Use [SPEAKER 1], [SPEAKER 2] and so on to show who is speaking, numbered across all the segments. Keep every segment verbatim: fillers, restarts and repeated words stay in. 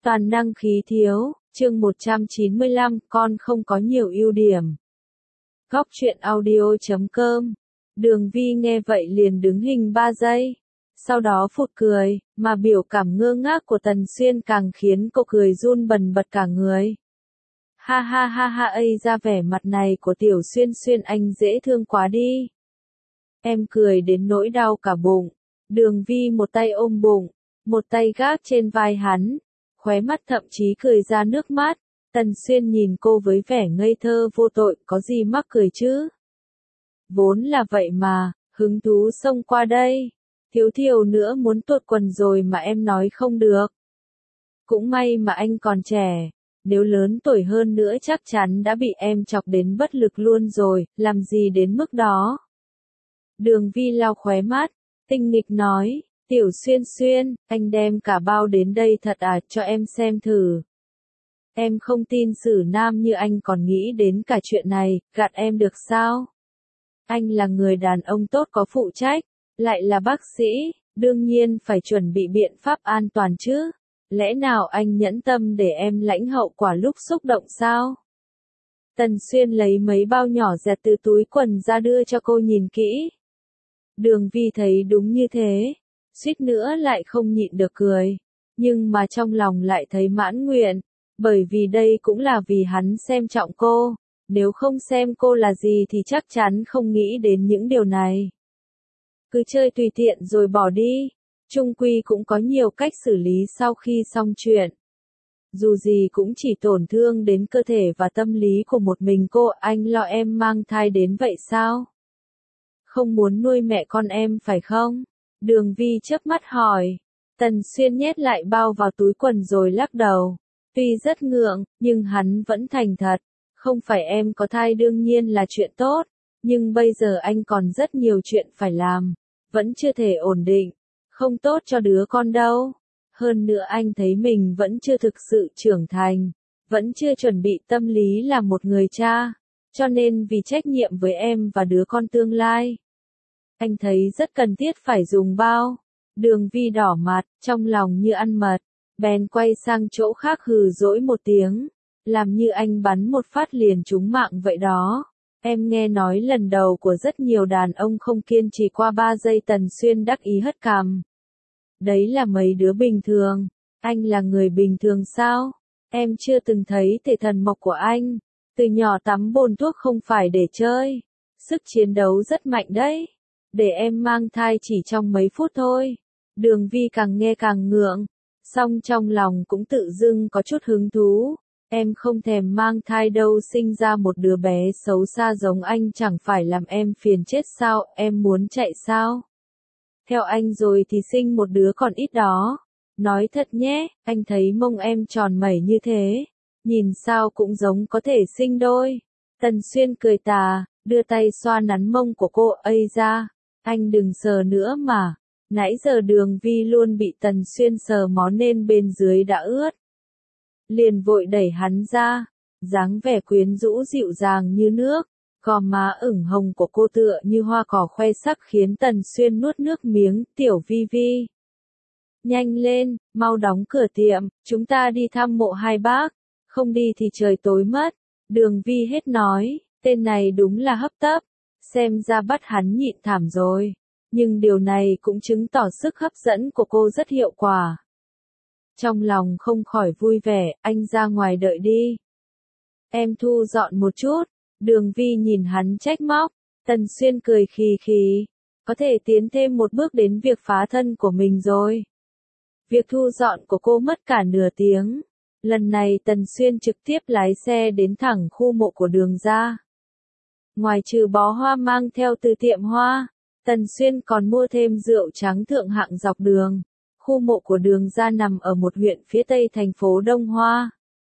[SPEAKER 1] Toàn năng khí thiếu, chương một trăm chín mươi lăm, con không có nhiều ưu điểm. Góc truyện audio chấm com. Đường Vi nghe vậy liền đứng hình ba giây. Sau đó phụt cười, mà biểu cảm ngơ ngác của Tần Xuyên càng khiến cô cười run bần bật cả người. Ha ha ha ha ây ra vẻ mặt này của Tiểu Xuyên Xuyên anh dễ thương quá đi. Em cười đến nỗi đau cả bụng. Đường Vi một tay ôm bụng, một tay gác trên vai hắn, khóe mắt thậm chí cười ra nước mắt. Tần Xuyên nhìn cô với vẻ ngây thơ vô tội, có gì mắc cười chứ? Vốn là vậy mà, hứng thú xông qua đây. Thiếu thiếu nữa muốn tuột quần rồi mà em nói không được. Cũng may mà anh còn trẻ, nếu lớn tuổi hơn nữa chắc chắn đã bị em chọc đến bất lực luôn rồi, làm gì đến mức đó. Đường Vi lau khóe mắt, tinh nghịch nói, Tiểu Xuyên Xuyên, anh đem cả bao đến đây thật à, cho em xem thử. Em không tin xử nam như anh còn nghĩ đến cả chuyện này, gạt em được sao? Anh là người đàn ông tốt có phụ trách, lại là bác sĩ, đương nhiên phải chuẩn bị biện pháp an toàn chứ. Lẽ nào anh nhẫn tâm để em lãnh hậu quả lúc xúc động sao? Tần Xuyên lấy mấy bao nhỏ dẹt từ túi quần ra đưa cho cô nhìn kỹ. Đường Vi thấy đúng như thế, suýt nữa lại không nhịn được cười, nhưng mà trong lòng lại thấy mãn nguyện, bởi vì đây cũng là vì hắn xem trọng cô, nếu không xem cô là gì thì chắc chắn không nghĩ đến những điều này. Cứ chơi tùy tiện rồi bỏ đi, chung quy cũng có nhiều cách xử lý sau khi xong chuyện. Dù gì cũng chỉ tổn thương đến cơ thể và tâm lý của một mình cô, anh lo em mang thai đến vậy sao? Không muốn nuôi mẹ con em phải không? Đường Vi chớp mắt hỏi. Tần Xuyên nhét lại bao vào túi quần rồi lắc đầu. Tuy rất ngượng, nhưng hắn vẫn thành thật. Không phải em có thai đương nhiên là chuyện tốt, nhưng bây giờ anh còn rất nhiều chuyện phải làm. Vẫn chưa thể ổn định. Không tốt cho đứa con đâu. Hơn nữa anh thấy mình vẫn chưa thực sự trưởng thành. Vẫn chưa chuẩn bị tâm lý là một người cha. Cho nên vì trách nhiệm với em và đứa con tương lai, anh thấy rất cần thiết phải dùng bao. Đường Vi đỏ mặt, trong lòng như ăn mật, bèn quay sang chỗ khác hừ dỗi một tiếng, làm như anh bắn một phát liền trúng mạng vậy đó. Em nghe nói lần đầu của rất nhiều đàn ông không kiên trì qua ba giây. Tần Xuyên đắc ý hất cằm. Đấy là mấy đứa bình thường, anh là người bình thường sao? Em chưa từng thấy thể thần mộc của anh, từ nhỏ tắm bồn thuốc không phải để chơi, sức chiến đấu rất mạnh đấy. Để em mang thai chỉ trong mấy phút thôi. Đường Vi càng nghe càng ngượng, song trong lòng cũng tự dưng có chút hứng thú. Em không thèm mang thai đâu, sinh ra một đứa bé xấu xa giống anh chẳng phải làm em phiền chết sao, em muốn chạy sao? Theo anh rồi thì sinh một đứa còn ít đó. Nói thật nhé, anh thấy mông em tròn mẩy như thế, nhìn sao cũng giống có thể sinh đôi. Tần Xuyên cười tà, đưa tay xoa nắn mông của cô. Ây ra, anh đừng sờ nữa mà. Nãy giờ Đường Vi luôn bị Tần Xuyên sờ mó nên bên dưới đã ướt. Liền vội đẩy hắn ra, dáng vẻ quyến rũ dịu dàng như nước, gò má ửng hồng của cô tựa như hoa cỏ khoe sắc khiến Tần Xuyên nuốt nước miếng. Tiểu Vi Vi, nhanh lên, mau đóng cửa tiệm, chúng ta đi thăm mộ hai bác, không đi thì trời tối mất. Đường Vi hết nói, tên này đúng là hấp tấp, xem ra bắt hắn nhịn thảm rồi. Nhưng điều này cũng chứng tỏ sức hấp dẫn của cô rất hiệu quả. Trong lòng không khỏi vui vẻ, anh ra ngoài đợi đi. Em thu dọn một chút. Đường Vi nhìn hắn trách móc. Tần Xuyên cười khì khì. Có thể tiến thêm một bước đến việc phá thân của mình rồi. Việc thu dọn của cô mất cả nửa tiếng. Lần này Tần Xuyên trực tiếp lái xe đến thẳng khu mộ của Đường gia. Ngoài trừ bó hoa mang theo từ tiệm hoa, Tần Xuyên còn mua thêm rượu trắng thượng hạng dọc đường. Khu mộ của Đường gia nằm ở một huyện phía tây thành phố Đông Hoa.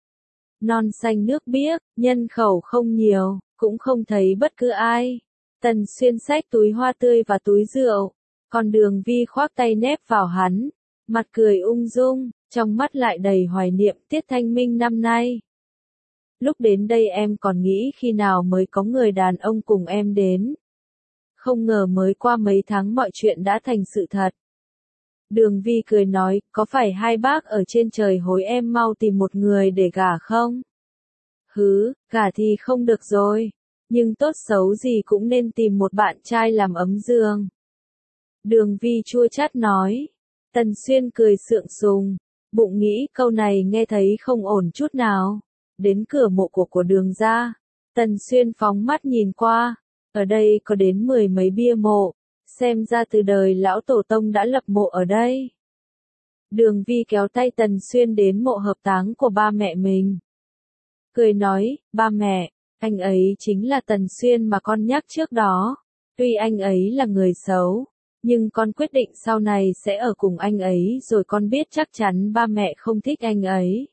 [SPEAKER 1] Non xanh nước biếc, nhân khẩu không nhiều, cũng không thấy bất cứ ai. Tần Xuyên xách túi hoa tươi và túi rượu, còn Đường Vi khoác tay nép vào hắn, mặt cười ung dung, trong mắt lại đầy hoài niệm tiết thanh minh năm nay. Lúc đến đây em còn nghĩ khi nào mới có người đàn ông cùng em đến. Không ngờ mới qua mấy tháng mọi chuyện đã thành sự thật. Đường Vi cười nói, có phải hai bác ở trên trời hối em mau tìm một người để gả không? Hứ, gả thì không được rồi. Nhưng tốt xấu gì cũng nên tìm một bạn trai làm ấm giường. Đường Vi chua chát nói. Tần Xuyên cười sượng sùng. Bụng nghĩ câu này nghe thấy không ổn chút nào. Đến cửa mộ của của đường ra. Tần Xuyên phóng mắt nhìn qua. Ở đây có đến mười mấy bia mộ. Xem ra từ đời lão tổ tông đã lập mộ ở đây. Đường Vi kéo tay Tần Xuyên đến mộ hợp táng của ba mẹ mình. Cười nói, ba mẹ, anh ấy chính là Tần Xuyên mà con nhắc trước đó. Tuy anh ấy là người xấu, nhưng con quyết định sau này sẽ ở cùng anh ấy rồi con biết chắc chắn ba mẹ không thích anh ấy.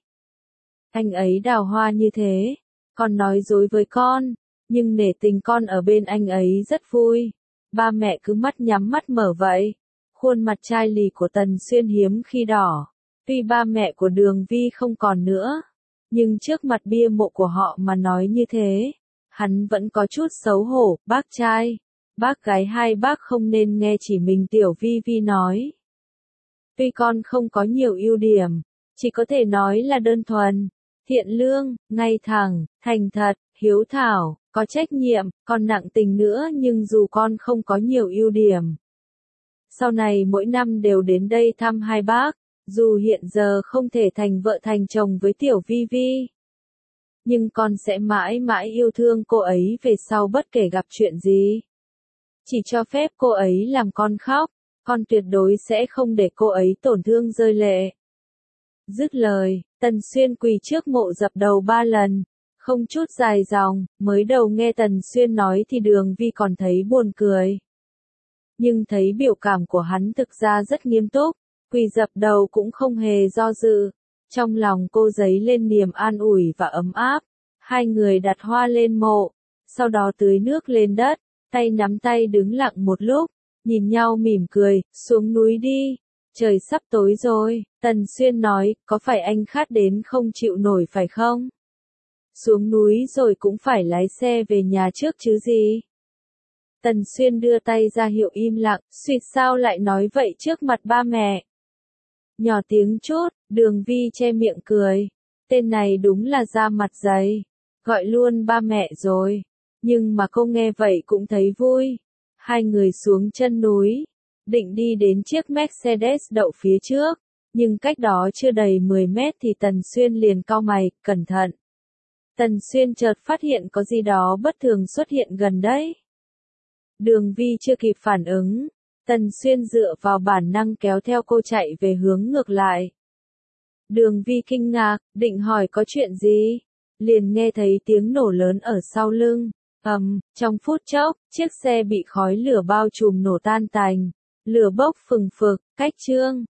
[SPEAKER 1] Anh ấy đào hoa như thế, con nói dối với con, nhưng nể tình con ở bên anh ấy rất vui. Ba mẹ cứ mắt nhắm mắt mở vậy. Khuôn mặt chai lì của Tần Xuyên hiếm khi đỏ. Tuy ba mẹ của Đường Vi không còn nữa, nhưng trước mặt bia mộ của họ mà nói như thế, hắn vẫn có chút xấu hổ. Bác trai, bác gái hai bác không nên nghe chỉ mình Tiểu Vi Vi nói. Tuy con không có nhiều ưu điểm, chỉ có thể nói là đơn thuần, thiện lương, ngay thẳng, thành thật, hiếu thảo, có trách nhiệm, còn nặng tình nữa, nhưng dù con không có nhiều ưu điểm, sau này mỗi năm đều đến đây thăm hai bác, dù hiện giờ không thể thành vợ thành chồng với Tiểu Vi Vi, nhưng con sẽ mãi mãi yêu thương cô ấy về sau bất kể gặp chuyện gì. Chỉ cho phép cô ấy làm con khóc, con tuyệt đối sẽ không để cô ấy tổn thương rơi lệ. Dứt lời, Tần Xuyên quỳ trước mộ dập đầu ba lần, không chút dài dòng. Mới đầu nghe Tần Xuyên nói thì Đường Vi còn thấy buồn cười. Nhưng thấy biểu cảm của hắn thực ra rất nghiêm túc, quỳ dập đầu cũng không hề do dự. Trong lòng cô dấy lên niềm an ủi và ấm áp. Hai người đặt hoa lên mộ, sau đó tưới nước lên đất, tay nắm tay đứng lặng một lúc, nhìn nhau mỉm cười. Xuống núi đi, trời sắp tối rồi. Tần Xuyên nói, có phải anh khát đến không chịu nổi phải không? Xuống núi rồi cũng phải lái xe về nhà trước chứ gì? Tần Xuyên đưa tay ra hiệu im lặng, suýt sao lại nói vậy trước mặt ba mẹ. Nhỏ tiếng chút, Đường Vi che miệng cười. Tên này đúng là da mặt dày, gọi luôn ba mẹ rồi. Nhưng mà cô nghe vậy cũng thấy vui. Hai người xuống chân núi, định đi đến chiếc Mercedes đậu phía trước. Nhưng cách đó chưa đầy mười mét thì Tần Xuyên liền cau mày, cẩn thận. Tần Xuyên chợt phát hiện có gì đó bất thường xuất hiện gần đấy. Đường Vi chưa kịp phản ứng, Tần Xuyên dựa vào bản năng kéo theo cô chạy về hướng ngược lại. Đường Vi kinh ngạc, định hỏi có chuyện gì, liền nghe thấy tiếng nổ lớn ở sau lưng. Ầm, um, trong phút chốc, chiếc xe bị khói lửa bao trùm nổ tan tành, lửa bốc phừng phực, cách Trương